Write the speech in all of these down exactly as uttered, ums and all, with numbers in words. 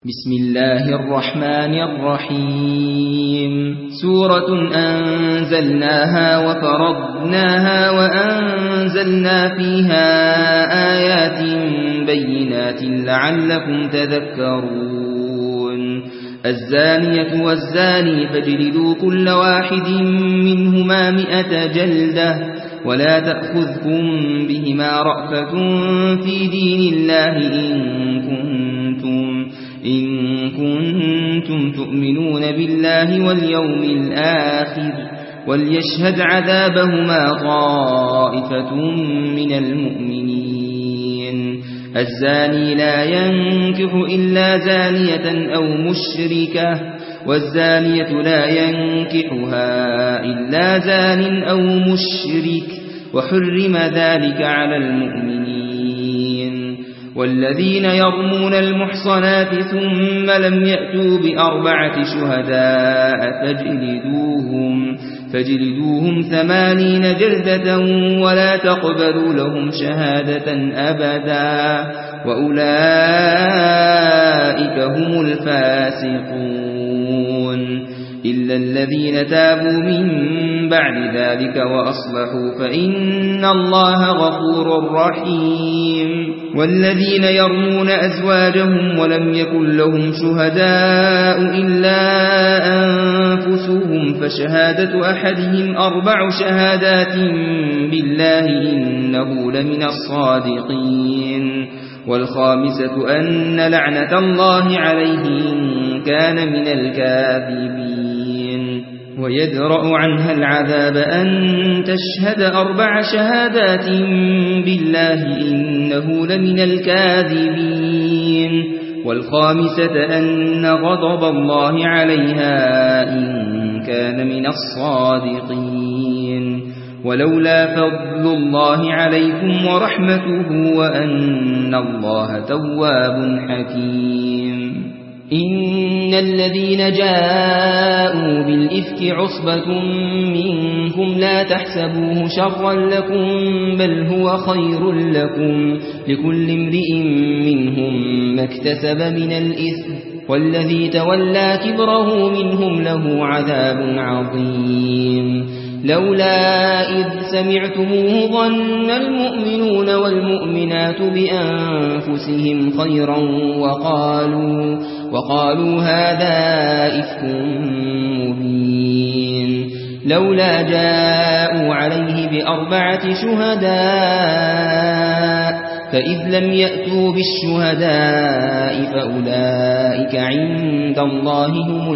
بسم الله الرحمن الرحيم سورة أنزلناها وفرضناها وأنزلنا فيها آيات بينات لعلكم تذكرون الزانية والزاني فاجلدوا كل واحد منهما مئة جلدة ولا تأخذكم بهما رأفة في دين الله إن كنتم إن كنتم تؤمنون بالله واليوم الآخر وليشهد عذابهما طائفة من المؤمنين الزاني لا ينكح إلا زانية أو مشركة والزانية لا ينكحها إلا زان أو مشرك وحرم ذلك على المؤمنين والذين يرمون المحصنات ثم لم يأتوا بأربعة شهداء فاجلدوهم, فاجلدوهم ثمانين جلدة ولا تقبلوا لهم شهادة أبدا وأولئك هم الفاسقون إلا الذين تابوا من بعد ذلك وأصلحوا فإن الله غفور رحيم والذين يرمون أزواجهم ولم يكن لهم شهداء إلا أنفسهم فشهادة أحدهم أربع شهادات بالله إنه لمن الصادقين والخامسة أن لعنة الله عليه إن كان من الكاذبين ويدرأ عنها العذاب أن تشهد أربع شهادات بالله إنه لمن الكاذبين والخامسة أن غضب الله عليها إن كان من الصادقين ولولا فضل الله عليكم ورحمته وأن الله تواب حكيم إن الذين جاءوا بالإفك عصبة منكم لا تحسبوه شرا لكم بل هو خير لكم لكل امرئ منهم ما اكتسب من الإثم والذي تولى كبره منهم له عذاب عظيم لولا إذ سمعتموه ظن المؤمنون والمؤمنات بأنفسهم خيرا وقالوا, وقالوا هذا إفك مبين لولا جاءوا عليه بأربعة شهداء فإذ لم يأتوا بالشهداء فأولئك عند الله هم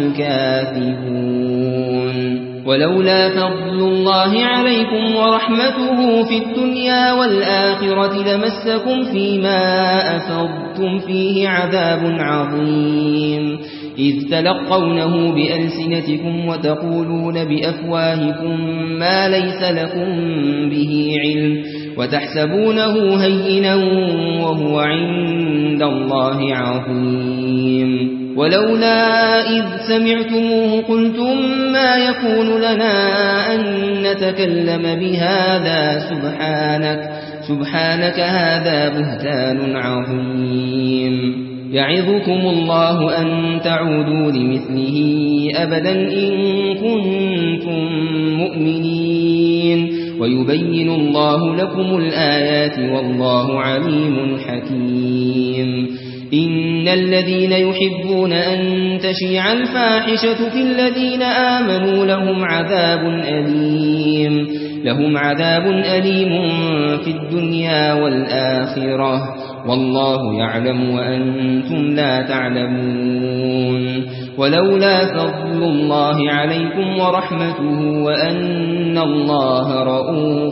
الكاذبون ولولا فضل الله عليكم ورحمته في الدنيا والآخرة لمسكم فيما أفضتم فيه عذاب عظيم إذ تلقونه بألسنتكم وتقولون بأفواهكم ما ليس لكم به علم وتحسبونه هينا وهو عند الله عظيم ولولا إذ سمعتموه قلتم ما يكون لنا أن نتكلم بهذا سبحانك, سبحانك هذا بهتان عظيم يعظكم الله أن تعودوا لمثله أبدا إن كنتم مؤمنين ويبين الله لكم الآيات والله عليم حكيم إن الذين يحبون أن تشيع الفاحشة في الذين آمنوا لهم عذاب أليم لهم عذاب أليم في الدنيا والآخرة والله يعلم وأنتم لا تعلمون ولولا فضل الله عليكم ورحمته وأن الله رؤوف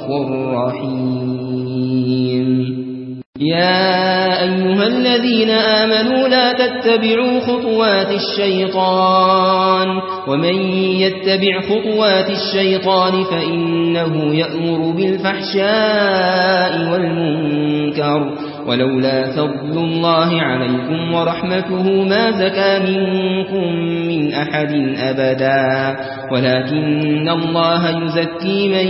رحيم يا أيها الذين آمنوا لا تتبعوا خطوات الشيطان ومن يتبع خطوات الشيطان فإنه يأمر بالفحشاء والمنكر ولولا فضل الله عليكم ورحمته ما زكى منكم من أحد أبدا ولكن الله يزكي من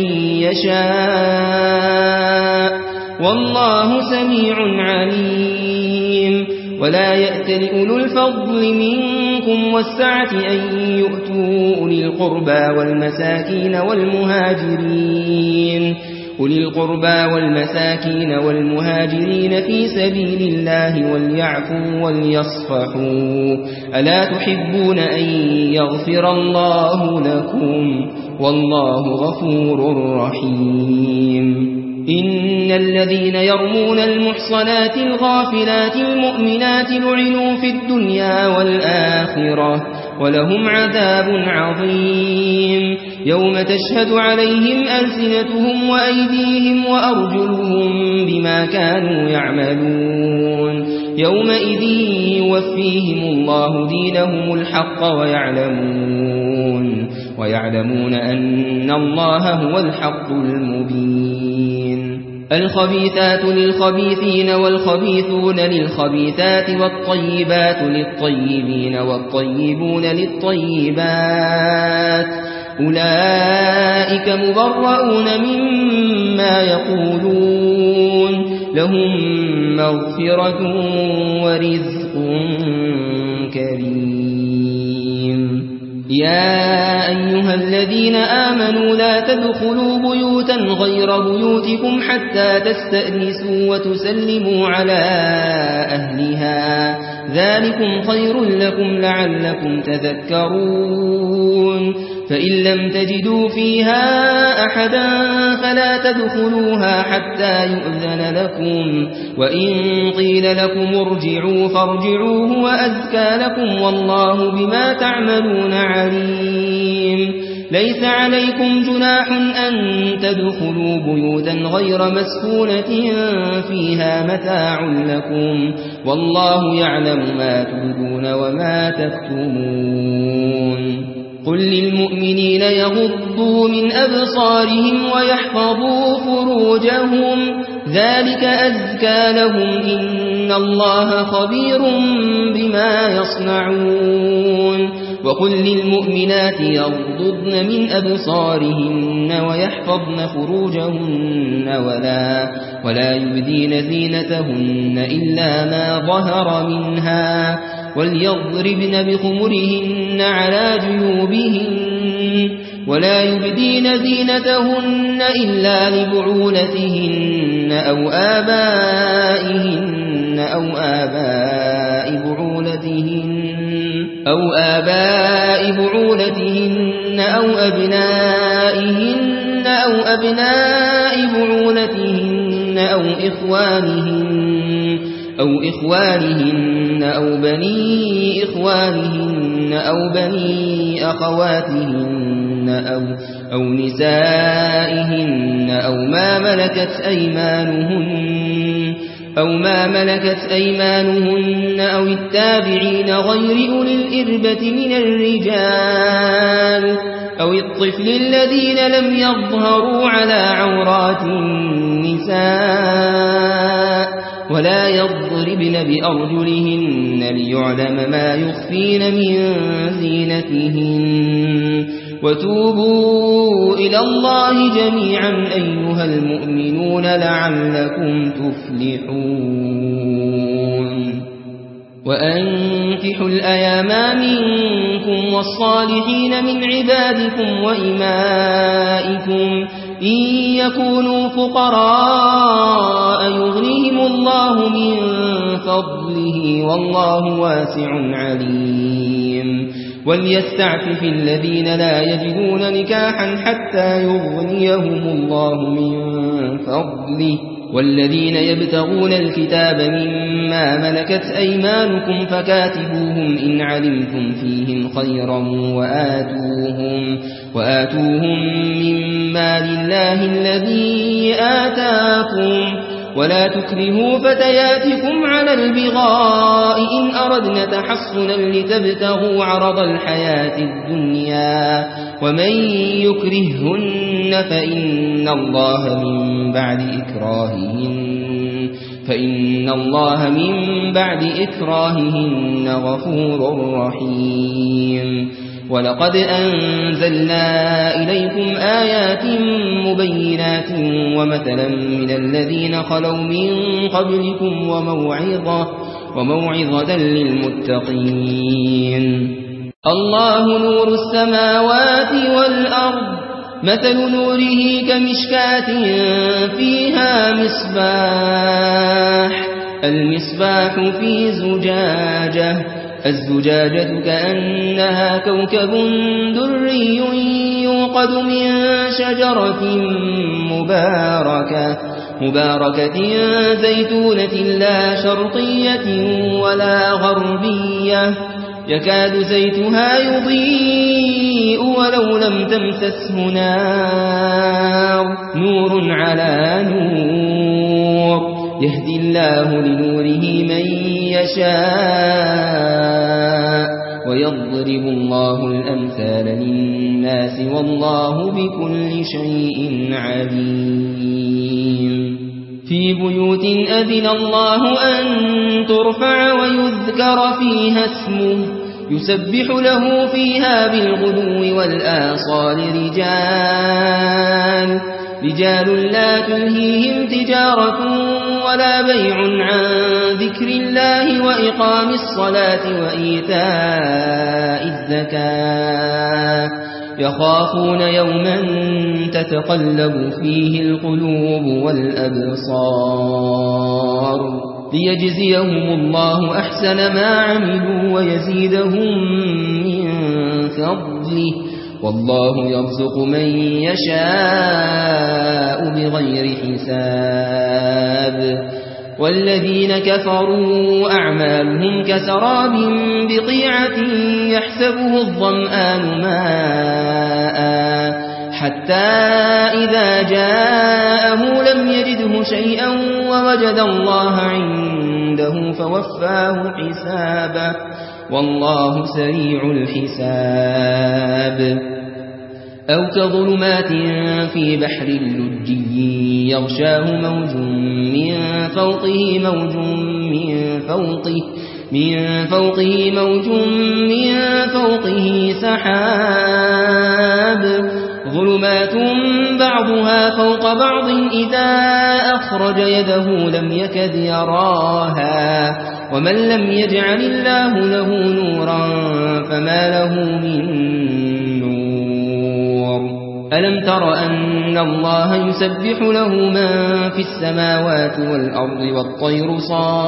يشاء والله سميع عليم ولا يأتل أولو الفضل منكم والسعة أن يؤتوا أولي القربى والمساكين والمهاجرين أولي القربى والمساكين والمهاجرين في سبيل الله وليعفوا وليصفحوا ألا تحبون أن يغفر الله لكم والله غفور رحيم إن الذين يرمون المحصنات الغافلات المؤمنات لعنوا في الدنيا والآخرة ولهم عذاب عظيم يوم تشهد عليهم ألسنتهم وأيديهم وأرجلهم بما كانوا يعملون يومئذ يوفيهم الله دينهم الحق ويعلمون ويعلمون أن الله هو الحق المبين الخبيثات للخبيثين والخبيثون للخبيثات والطيبات للطيبين والطيبون للطيبات أولئك مبرؤون مما يقولون لهم مغفرة ورزق كريم يا أيها الذين آمنوا لا تدخلوا بيوتا غير بيوتكم حتى تستأنسوا وتسلموا على أهلها ذلكم خير لكم لعلكم تذكرون فإن لم تجدوا فيها أحدا فلا تدخلوها حتى يؤذن لكم وإن قيل لكم ارجعوا فارجعوا هو أزكى لكم والله بما تعملون عليم ليس عليكم جناح أن تدخلوا بيوتا غير مسكونة فيها متاع لكم والله يعلم ما تبدون وما تكتمون قل للمؤمنين يغضوا من أبصارهم ويحفظوا فروجهم ذلك أزكى لهم إن الله خبير بما يصنعون وقل للمؤمنات يغضضن من أبصارهن ويحفظن فروجهن ولا, ولا يبدين زينتهن إلا ما ظهر منها وليضربن بخمرهن على جيوبهن ولا يبدين زينتهن إلا لبعولتهن أو آبائهن أو آباء بعولتهن أو آباء بعولتهن أو أبنائهن أو أبناء بعولتهن أو إخوانهن أو إخوانهن أو بني إخوانهن أو بني أخواتهن أو, أو نسائهن أو ما ملكت أيمانهن أو ما ملكت أيمانهن أو التابعين غير أولي الإربة من الرجال أو الطفل الذين لم يظهروا على عورات النساء ولا يضربن بأرجلهن ليعلم ما يخفين من زينتهن وتوبوا إلى الله جميعا أيها المؤمنون لعلكم تفلحون وأنكحوا الأيام منكم والصالحين من عبادكم وإمائكم إن يكونوا فقراء يغنيهم الله من فضله والله واسع عليم وليستعفف الذين لا يجدون نكاحا حتى يغنيهم الله من فضله والذين يبتغون الكتاب مما ملكت أيمانكم فكاتبوهم إن علمتم فيهم خيرا وآتوهم, وآتوهم مما لله الذي آتاكم ولا تكرهوا فتياتكم على البغاء إن أردنا تحصنا لتبتغوا عرض الحياة الدنيا ومن يكرههن فإن الله من بعد إكراههن فإن الله من بعد إكراههن غفور رحيم ولقد أنزلنا إليكم آيات مبينات ومثلا من الذين خلوا من قبلكم وموعظة, وموعظة للمتقين. الله نور السماوات والأرض مثل نوره كمشكاة فيها مصباح المصباح في زجاجة الزجاجة كأنها كوكب دري يوقد من شجرة مباركة مباركة زيتونة لا شرقية ولا غربية يكاد زيتها يضيء ولو لم تمسسه نار نور على نور يهدي الله لنوره من يشاء ويضرب الله الأمثال للناس والله بكل شيء عليم. في بيوت أذن الله أن ترفع ويذكر فيها اسمه يسبح له فيها بالغدو والآصال رجال رجال لا تلهيهم تجارة ولا بيع عن ذكر الله وإقام الصلاة وإيتاء الزكاة يخافون يوما تتقلب فيه القلوب والأبصار ليجزيهم الله أحسن ما عملوا ويزيدهم من فضله والله يرزق من يشاء بغير حساب. والذين كفروا أعمالهم كسراب بقيعة يحسبه الظمآن ماء حتى إذا جاءه لم يجده شيئا ووجد الله عنده فوفاه حسابه والله سريع الحساب. أو كظلمات في بحر اللجي يغشاه موج من فوقه موج من فوقه من فوقه موج من فوقه سحاب ظلمات بعضها فوق بعض إذا أخرج يده لم يكد يراها ومن لم يجعل الله له نورا فما له من نور. ألم تر أن الله يسبح له من في السماوات والأرض والطير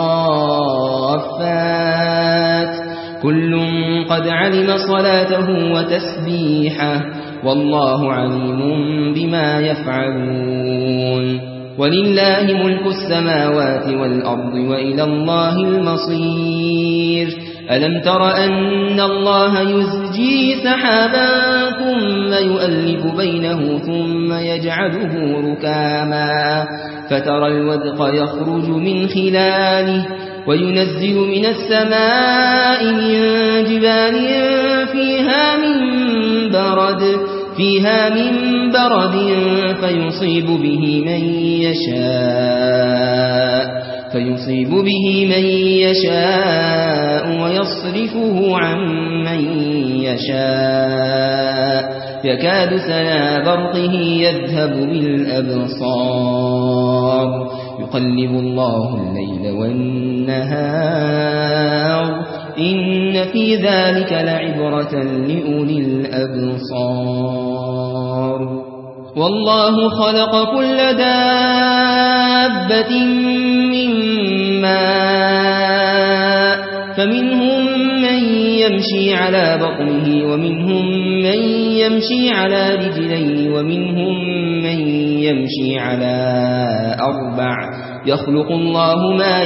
صافات كل قد علم صلاته وتسبيحه والله عليم بما يفعلون. ولله ملك السماوات والأرض وإلى الله المصير. ألم تر أن الله يزجي سحابا ثم يؤلف بينه ثم يجعله ركاما فترى الودق يخرج من خلاله وينزل من السماء من جبال فيها من برد فيها من برد فيصيب به من يشاء فيصيب به من يشاء ويصرفه عن من يشاء يكاد سنا برقه يذهب بالأبصار يقلب الله الليل والنهار إن في ذلك لعبرة لأولي الأبصار. والله خلق كل دابة من ماء فمنهم من يمشي على بطنه ومنهم من يمشي على رجلين ومنهم من يمشي على أربع يخلق الله ما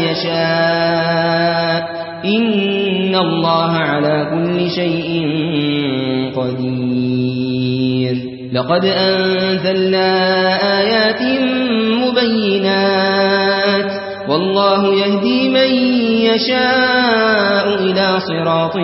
يشاء إن الله على كل شيء قدير. لقد أنزلنا آيات مبينات والله يهدي من يشاء إلى صراط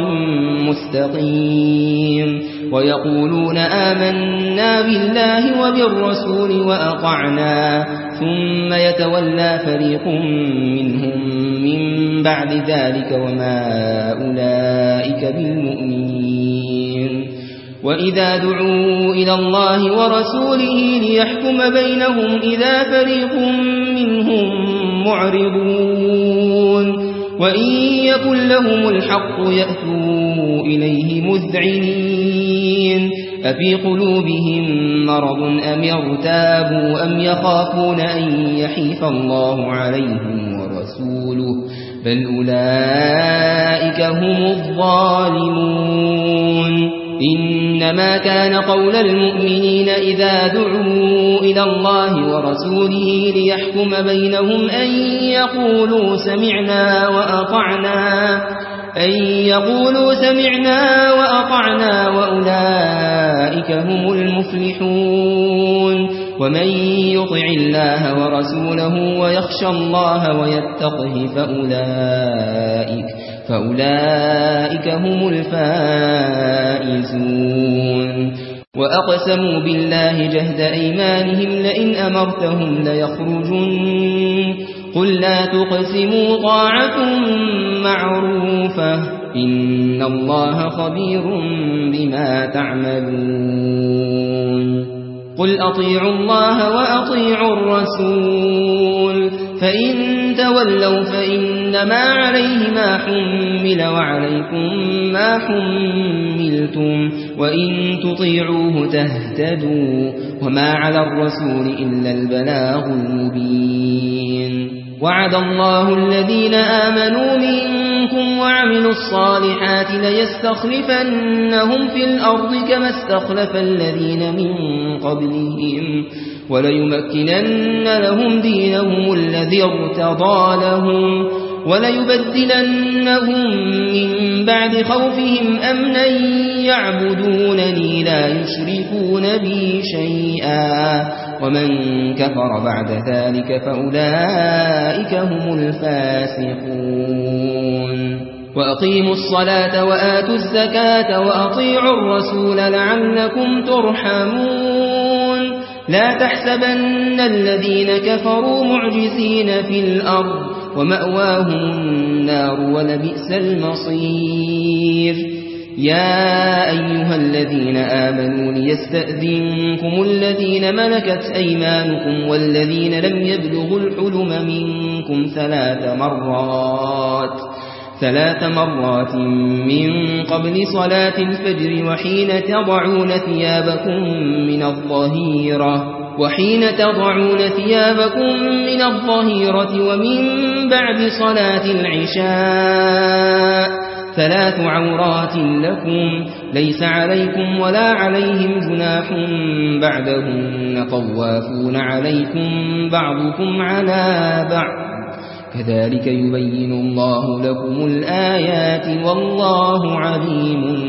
مستقيم. ويقولون آمنا بالله وبالرسول وأطعنا ثم يتولى فريق منهم من بعد ذلك وما أولئك بالمؤمنين. وإذا دعوا إلى الله ورسوله ليحكم بينهم إذا فريق منهم معرضون وإن يكن لهم الحق يأتوا إليه مذعنين أفي قلوبهم مرض أم يرتابوا أم يخافون أن يحيف الله عليهم ورسوله بل أولئك هم الظالمون إنما كان قول المؤمنين إذا دعوا إلى الله ورسوله ليحكم بينهم أن يقولوا سمعنا وأطعنا أن يقولوا سمعنا وأطعنا وأولئك هم المفلحون ومن يطع الله ورسوله ويخشى الله ويتقه فأولئك فأولئك هم الفائزون وأقسموا بالله جهد أيمانهم لئن أمرتهم ليخرجن قل لا تقسموا طاعة معروفة إن الله خبير بما تعملون قل أطيعوا الله وأطيعوا الرسول فإن تولوا فإنما عليه ما حمل وعليكم ما حملتم وإن تطيعوه تهتدوا وما على الرسول إلا البلاغ المبين وعد الله الذين آمنوا منكم وعملوا الصالحات ليستخلفنهم في الأرض كما استخلف الذين من قبلهم وليمكنن لهم دينهم الذي ارتضى لهم وليبدلنهم من بعد خوفهم أمنا يعبدونني لا يشركون بي شيئا ومن كفر بعد ذلك فأولئك هم الفاسقون وأقيموا الصلاة وآتوا الزكاة وأطيعوا الرسول لعلكم ترحمون لا تحسبن الذين كفروا معجزين في الأرض ومأواهم النار ولبئس المصير يا أيها الذين آمنوا ليستأذنكم الذين ملكت أيمانكم والذين لم يبلغوا الحلم منكم ثلاث مرات ثلاث مرات من قبل صلاة الفجر وحين تضعون ثيابكم من الظهيرة وحين تضعون ثيابكم من الظهيرة ومن بعد صلاة العشاء ثلاث عورات لكم ليس عليكم ولا عليهم جناح بعدهن طوافون عليكم بعضكم على بعض كذلك يبين الله لكم الآيات والله عليم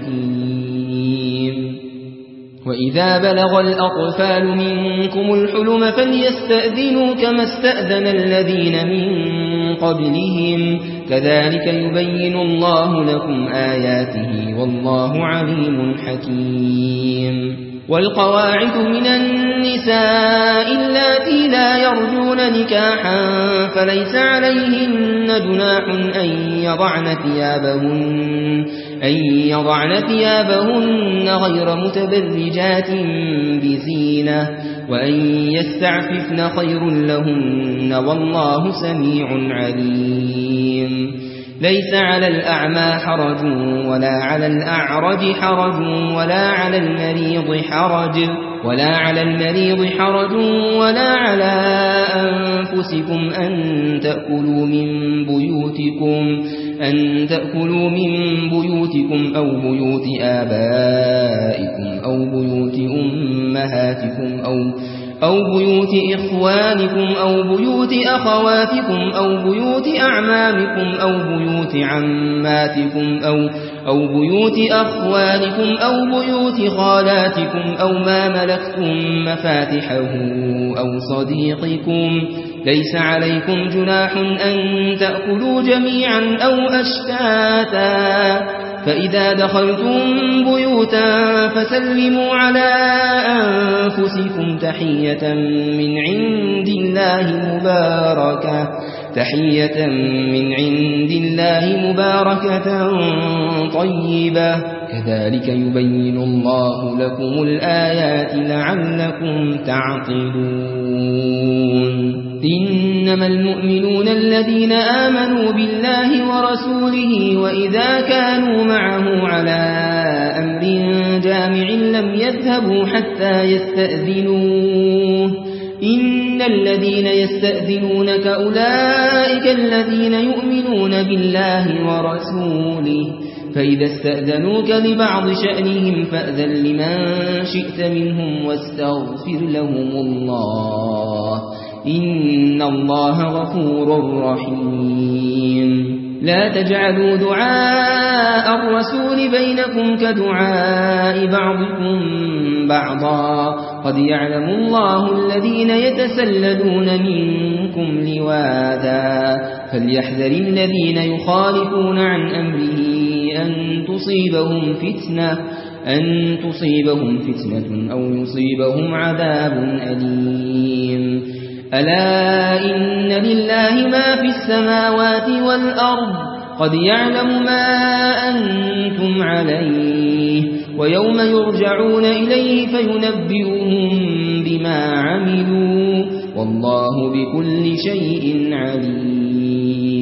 حكيم وإذا بلغ الأطفال منكم الحلم فليستأذنوا كما استأذن الذين من قبلهم كذلك يبين الله لكم آياته والله عليم حكيم والقواعد من النساء اللاتي لا يرجون نكاحا فليس عليهن جناح أن يضعن ثيابهن أن يضعن ثيابهن غير متبرجات بزينة وأن يستعففن خير لهن والله سميع عليم ليس على الأعمى حرج ولا على الأعرج حرج ولا على المريض حرج ولا على المريض حرج ولا على أنفسكم أن تأكلوا من بيوتكم أن تأكلوا من بيوتكم أو بيوت آبائكم أو بيوت أمهاتكم أو أو بيوت إخوانكم أو بيوت أخواتكم أو بيوت أعمامكم أو بيوت عماتكم أو أو بيوت أخوانكم أو بيوت خالاتكم أو ما ملكتم مفاتحه أو صديقكم ليس عليكم جناح أن تأكلوا جميعا أو أشتاتا فإذا دخلتم بيوتا فسلموا على أنفسكم تحية من عند الله مباركة تحية من عند الله مباركة طيبة كذلك يبين الله لكم الآيات لعلكم تعقلون إن إنما المؤمنون الذين آمنوا بالله ورسوله وإذا كانوا معه على أمر جامع لم يذهبوا حتى يستأذنوه إن الذين يستأذنونك أولئك الذين يؤمنون بالله ورسوله فإذا استأذنوك لبعض شأنهم فأذن لمن شئت منهم واستغفر لهم الله إن الله غفور رحيم لا تجعلوا دعاء الرسول بينكم كدعاء بعضكم بعضا قد يعلم الله الذين يتسللون منكم لواذا فليحذر الذين يخالفون عن أمره أن تصيبهم فتنة أن تصيبهم فتنة أو يصيبهم عذاب أليم ألا إن لله ما في السماوات والأرض قد يعلم ما أنتم عليه ويوم يرجعون إليه فينبئهم بما عملوا والله بكل شيء عليم